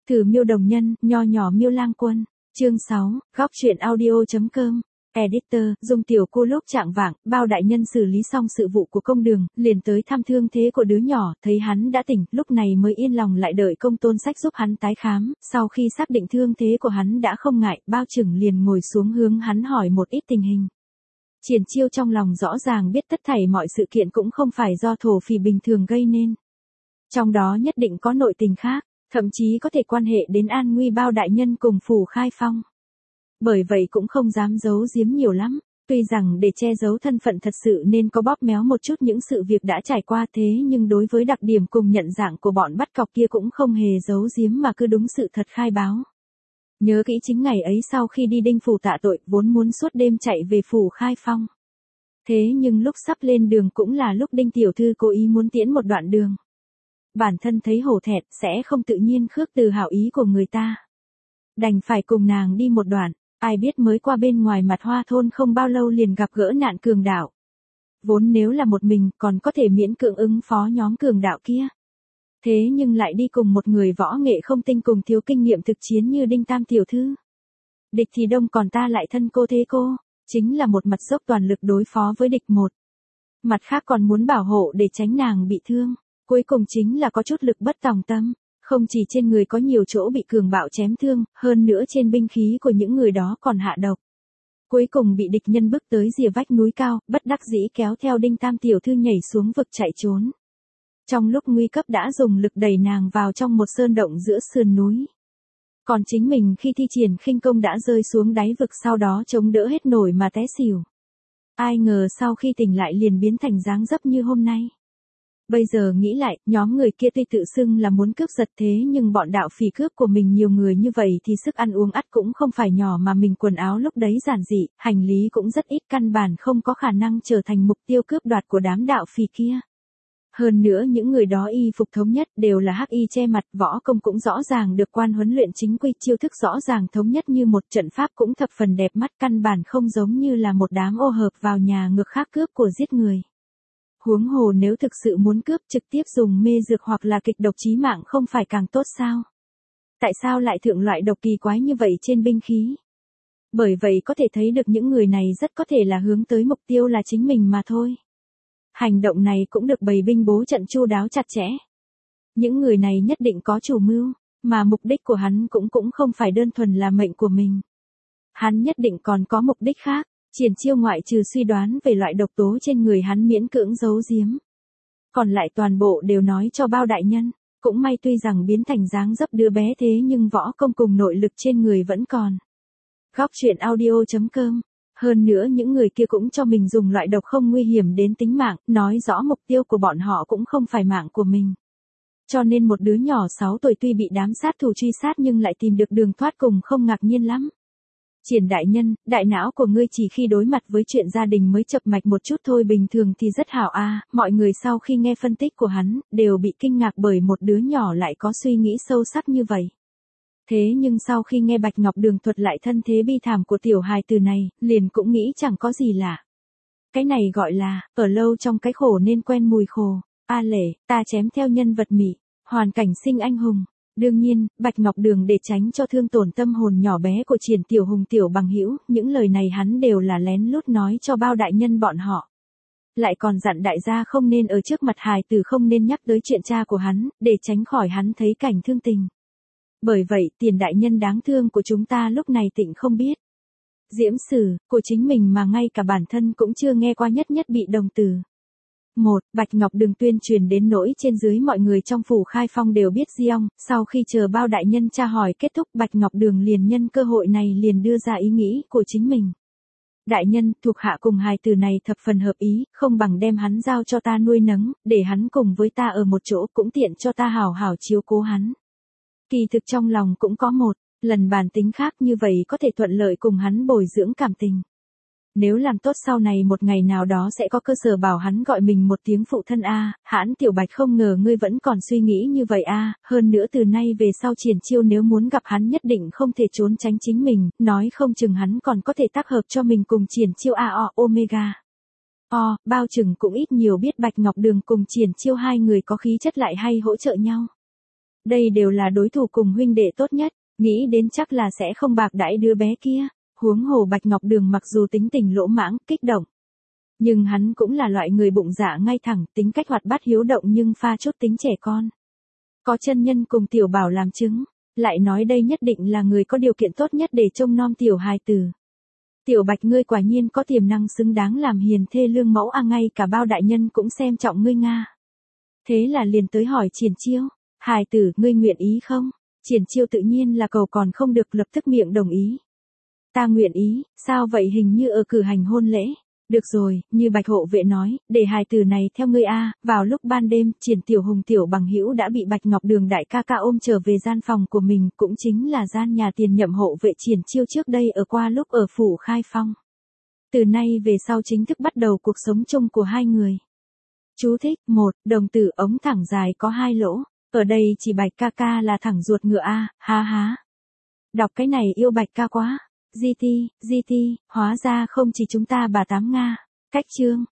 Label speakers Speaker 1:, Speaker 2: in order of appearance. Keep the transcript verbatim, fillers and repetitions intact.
Speaker 1: Từ Miêu Đồng Nhân, nho nhỏ Miêu Lang Quân, chương sáu, góc truyện audio.com. Editor, Dung tiểu cô lúc trạng vạng, Bao đại nhân xử lý xong sự vụ của công đường, liền tới thăm thương thế của đứa nhỏ, thấy hắn đã tỉnh, lúc này mới yên lòng lại đợi công tôn sách giúp hắn tái khám, sau khi xác định thương thế của hắn đã không ngại, Bao Trừng liền ngồi xuống hướng hắn hỏi một ít tình hình. Triển Chiêu trong lòng rõ ràng biết tất thảy mọi sự kiện cũng không phải do thổ phỉ bình thường gây nên. Trong đó nhất định có nội tình khác, thậm chí có thể quan hệ đến an nguy Bao đại nhân cùng Phủ Khai Phong. Bởi vậy cũng không dám giấu giếm nhiều lắm, tuy rằng để che giấu thân phận thật sự nên có bóp méo một chút những sự việc đã trải qua thế nhưng đối với đặc điểm cùng nhận dạng của bọn bắt cóc kia cũng không hề giấu giếm mà cứ đúng sự thật khai báo. Nhớ kỹ chính ngày ấy sau khi đi Đinh Phủ tạ tội vốn muốn suốt đêm chạy về Phủ Khai Phong. Thế nhưng lúc sắp lên đường cũng là lúc Đinh Tiểu Thư cố ý muốn tiễn một đoạn đường. Bản thân thấy hổ thẹn sẽ không tự nhiên khước từ hảo ý của người ta. Đành phải cùng nàng đi một đoạn. Ai biết mới qua bên ngoài mặt Hoa thôn không bao lâu liền gặp gỡ nạn cường đạo. Vốn nếu là một mình còn có thể miễn cưỡng ứng phó nhóm cường đạo kia. Thế nhưng lại đi cùng một người võ nghệ không tinh cùng thiếu kinh nghiệm thực chiến như Đinh Tam Tiểu Thư. Địch thì đông còn ta lại thân cô thế cô, chính là một mặt dốc toàn lực đối phó với địch một. Mặt khác còn muốn bảo hộ để tránh nàng bị thương, cuối cùng chính là có chút lực bất tòng tâm. Không chỉ trên người có nhiều chỗ bị cường bạo chém thương, hơn nữa trên binh khí của những người đó còn hạ độc. Cuối cùng bị địch nhân bức tới rìa vách núi cao, bất đắc dĩ kéo theo Đinh Tam Tiểu Thư nhảy xuống vực chạy trốn. Trong lúc nguy cấp đã dùng lực đẩy nàng vào trong một sơn động giữa sườn núi. Còn chính mình khi thi triển khinh công đã rơi xuống đáy vực sau đó chống đỡ hết nổi mà té xỉu. Ai ngờ sau khi tỉnh lại liền biến thành dáng dấp như hôm nay. Bây giờ nghĩ lại, nhóm người kia tuy tự xưng là muốn cướp giật thế nhưng bọn đạo phỉ cướp của mình nhiều người như vậy thì sức ăn uống ắt cũng không phải nhỏ mà mình quần áo lúc đấy giản dị, hành lý cũng rất ít căn bản không có khả năng trở thành mục tiêu cướp đoạt của đám đạo phỉ kia. Hơn nữa những người đó y phục thống nhất đều là hắc y che mặt, võ công cũng rõ ràng được quan huấn luyện chính quy, chiêu thức rõ ràng thống nhất như một, trận pháp cũng thập phần đẹp mắt, căn bản không giống như là một đám ô hợp vào nhà ngược khác cướp của giết người. Huống hồ nếu thực sự muốn cướp trực tiếp dùng mê dược hoặc là kịch độc chí mạng không phải càng tốt sao? Tại sao lại thượng loại độc kỳ quái như vậy trên binh khí? Bởi vậy có thể thấy được những người này rất có thể là hướng tới mục tiêu là chính mình mà thôi. Hành động này cũng được bày binh bố trận chu đáo chặt chẽ. Những người này nhất định có chủ mưu, mà mục đích của hắn cũng cũng không phải đơn thuần là mệnh của mình. Hắn nhất định còn có mục đích khác. Triển Chiêu ngoại trừ suy đoán về loại độc tố trên người hắn miễn cưỡng giấu giếm. Còn lại toàn bộ đều nói cho Bao đại nhân, cũng may tuy rằng biến thành dáng dấp đứa bé thế nhưng võ công cùng nội lực trên người vẫn còn. Góc truyện audio.com. Hơn nữa những người kia cũng cho mình dùng loại độc không nguy hiểm đến tính mạng, nói rõ mục tiêu của bọn họ cũng không phải mạng của mình. Cho nên một đứa nhỏ sáu tuổi tuy bị đám sát thủ truy sát nhưng lại tìm được đường thoát cùng không ngạc nhiên lắm. Triển đại nhân, đại não của ngươi chỉ khi đối mặt với chuyện gia đình mới chập mạch một chút thôi, bình thường thì rất hảo a. À. Mọi người sau khi nghe phân tích của hắn, đều bị kinh ngạc bởi một đứa nhỏ lại có suy nghĩ sâu sắc như vậy. Thế nhưng sau khi nghe Bạch Ngọc Đường thuật lại thân thế bi thảm của tiểu hài từ này, liền cũng nghĩ chẳng có gì lạ. Cái này gọi là, ở lâu trong cái khổ nên quen mùi khổ. A lệ, ta chém theo nhân vật mị, hoàn cảnh sinh anh hùng. Đương nhiên, Bạch Ngọc Đường để tránh cho thương tổn tâm hồn nhỏ bé của Triển Tiểu Hùng Tiểu Bằng Hữu, những lời này hắn đều là lén lút nói cho Bao đại nhân bọn họ. Lại còn dặn đại gia không nên ở trước mặt hài tử không nên nhắc tới chuyện cha của hắn, để tránh khỏi hắn thấy cảnh thương tình. Bởi vậy, Tiền đại nhân đáng thương của chúng ta lúc này tịnh không biết. Diễm sử, của chính mình mà ngay cả bản thân cũng chưa nghe qua, nhất nhất bị đồng tử. một. Bạch Ngọc Đường tuyên truyền đến nỗi trên dưới mọi người trong Phủ Khai Phong đều biết riêng, sau khi chờ Bao đại nhân tra hỏi kết thúc Bạch Ngọc Đường liền nhân cơ hội này liền đưa ra ý nghĩ của chính mình. Đại nhân, thuộc hạ cùng hài tử này thập phần hợp ý, không bằng đem hắn giao cho ta nuôi nấng, để hắn cùng với ta ở một chỗ cũng tiện cho ta hảo hảo chiếu cố hắn. Kỳ thực trong lòng cũng có một lần bản tính khác, như vậy có thể thuận lợi cùng hắn bồi dưỡng cảm tình. Nếu làm tốt sau này một ngày nào đó sẽ có cơ sở bảo hắn gọi mình một tiếng phụ thân a. Hãn Tiểu Bạch, không ngờ ngươi vẫn còn suy nghĩ như vậy a. Hơn nữa từ nay về sau Triển Chiêu nếu muốn gặp hắn nhất định không thể trốn tránh chính mình, nói không chừng hắn còn có thể tác hợp cho mình cùng Triển Chiêu a o omega. O, Bao chừng cũng ít nhiều biết Bạch Ngọc Đường cùng Triển Chiêu hai người có khí chất lại hay hỗ trợ nhau. Đây đều là đối thủ cùng huynh đệ tốt nhất, nghĩ đến chắc là sẽ không bạc đãi đứa bé kia. Huống hồ Bạch Ngọc Đường mặc dù tính tình lỗ mãng, kích động, nhưng hắn cũng là loại người bụng dạ ngay thẳng, tính cách hoạt bát hiếu động nhưng pha chút tính trẻ con. Có chân nhân cùng tiểu bảo làm chứng, lại nói đây nhất định là người có điều kiện tốt nhất để trông nom tiểu hài tử. Tiểu Bạch ngươi quả nhiên có tiềm năng xứng đáng làm hiền thê lương mẫu a, ngay cả bao đại nhân cũng xem trọng ngươi nga. Thế là liền tới hỏi Triển Chiêu, hài tử ngươi nguyện ý không? Triển Chiêu tự nhiên là cầu còn không được, lập tức miệng đồng ý. Ta nguyện ý, sao vậy, hình như ở cử hành hôn lễ. Được rồi, như Bạch hộ vệ nói, để hài tử này theo ngươi a. Vào lúc ban đêm, Triển Tiểu Hùng tiểu bằng hữu đã bị Bạch Ngọc Đường đại ca ca ôm trở về gian phòng của mình, cũng chính là gian nhà tiền nhậm hộ vệ Triển Chiêu trước đây ở qua lúc ở phủ Khai Phong. Từ nay về sau chính thức bắt đầu cuộc sống chung của hai người. Chú thích: một. Đồng tử ống thẳng dài có hai lỗ. Ở đây chỉ Bạch ca ca là thẳng ruột ngựa a, ha ha. Đọc cái này yêu Bạch ca quá. gi ti, gi ti, hóa ra không chỉ chúng ta bà tám nga. Cách chương.